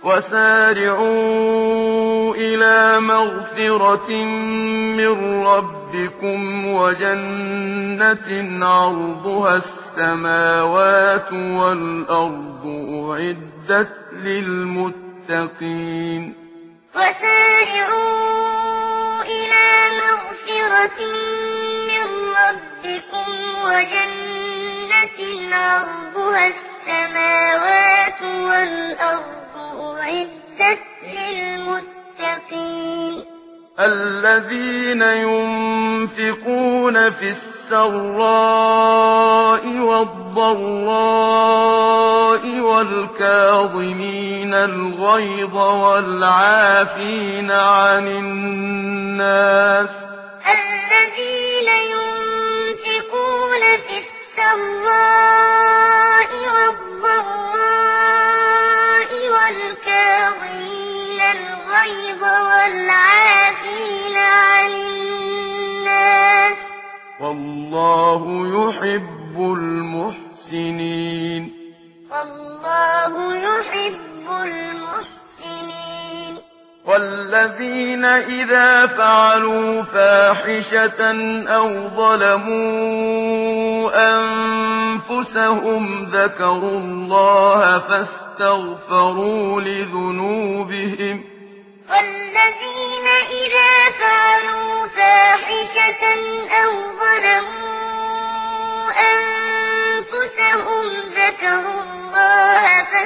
وسارعوا إلى مغفرة من ربكم وجنة عرضها السماوات والأرض أعدت للمتقين وسارعوا إلى مغفرة من ربكم وجنة عرضها السماوات والأرض أعدت للمتقين الذين ينفقون في السراء والضراء والكاظمين الغيظ والعافين عن الناس الذين ينفقون في السراء والضراء والكاظمين الغيظ والعافين عن الناس والله يحب المحسنين والله يحب المحسنين والذين إذا فعلوا فاحشة أو ظلموا أنفسهم ذكروا الله فاستغفروا لذنوبهم والذين إذا فعلوا فاحشة أو ظلموا أنفسهم ذكروا الله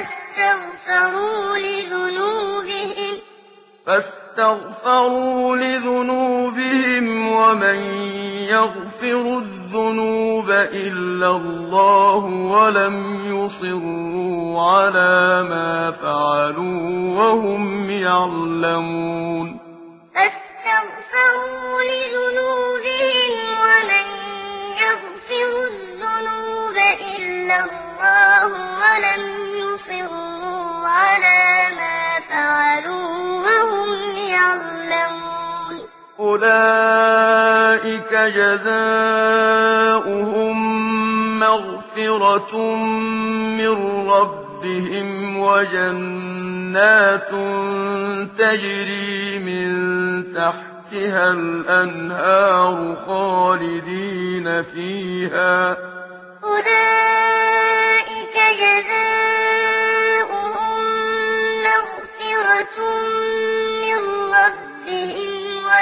فاستغفروا لذنوبهم ومن يغفر الذنوب إلا الله ولم يصروا على ما فعلوا وهم يعلمون فاستغفروا لذنوبهم ومن يغفر الذنوب إلا الله ولم يصروا على ما فعلوا وهم يعلمون أولئك جزاؤهم مغفرة من ربهم وجنات تجري من تحتها الأنهار خالدين فيها أولئك جزاؤهم مغفرة من ربهم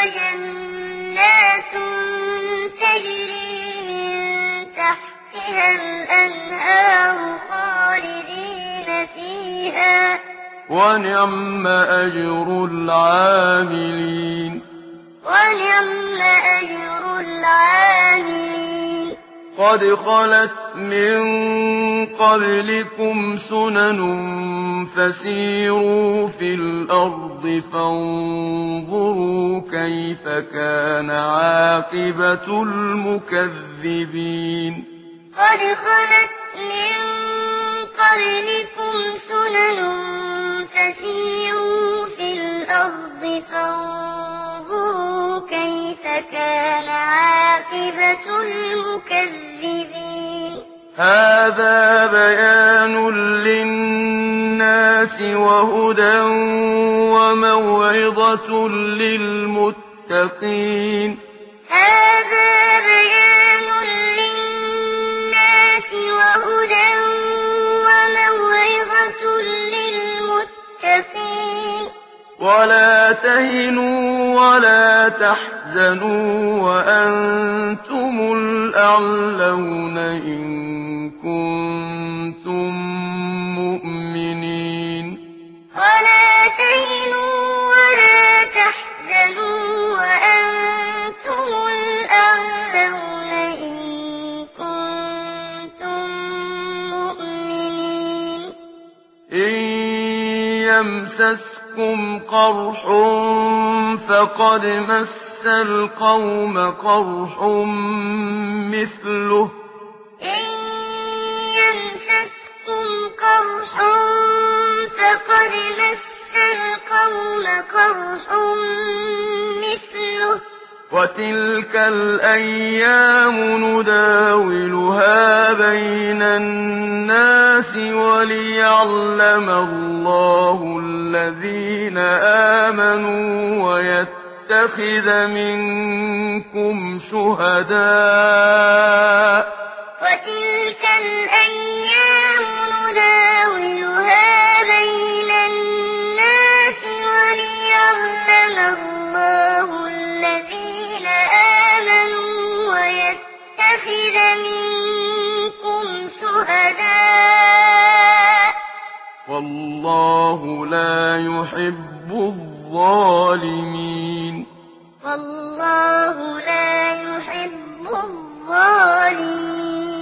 وجنات تجري من تحتها الأنهار خالدين فيها ونعم أجر العاملين ونعم أجر العاملين قد خلت من قبلكم سنن فسيروا في الأرض فانظروا كيف كان عاقبة المكذبين قد خلت من قبلكم سنن فسيروا في الأرض فانظروا كيف كان عاقبة المكذبين هذا بيان للناس وهدى وموعظة للمتقين هذا بيان للناس وهدى وموعظة للمتقين ولا تهنوا ولا تحزنوا وأنتم الأعلون إن كنتم مؤمنين ولا تهنوا ولا تحزنوا وأنتم الأعلون إن كنتم مؤمنين إن يمسسكم قرح فقد مس القوم قرح مثله إن يمسسكم قرح فقد مس القوم قرح مثله وتلك الأيام نداولها بين الناس وليعلم الله الذين آمنوا ويتخذ منكم شهداء وتلك الأيام نداولها بين الناس وليعلم الله الذين آمنوا ويتخذ منكم شهداء والله لا يحب الظالمين والله لا يحب الظالمين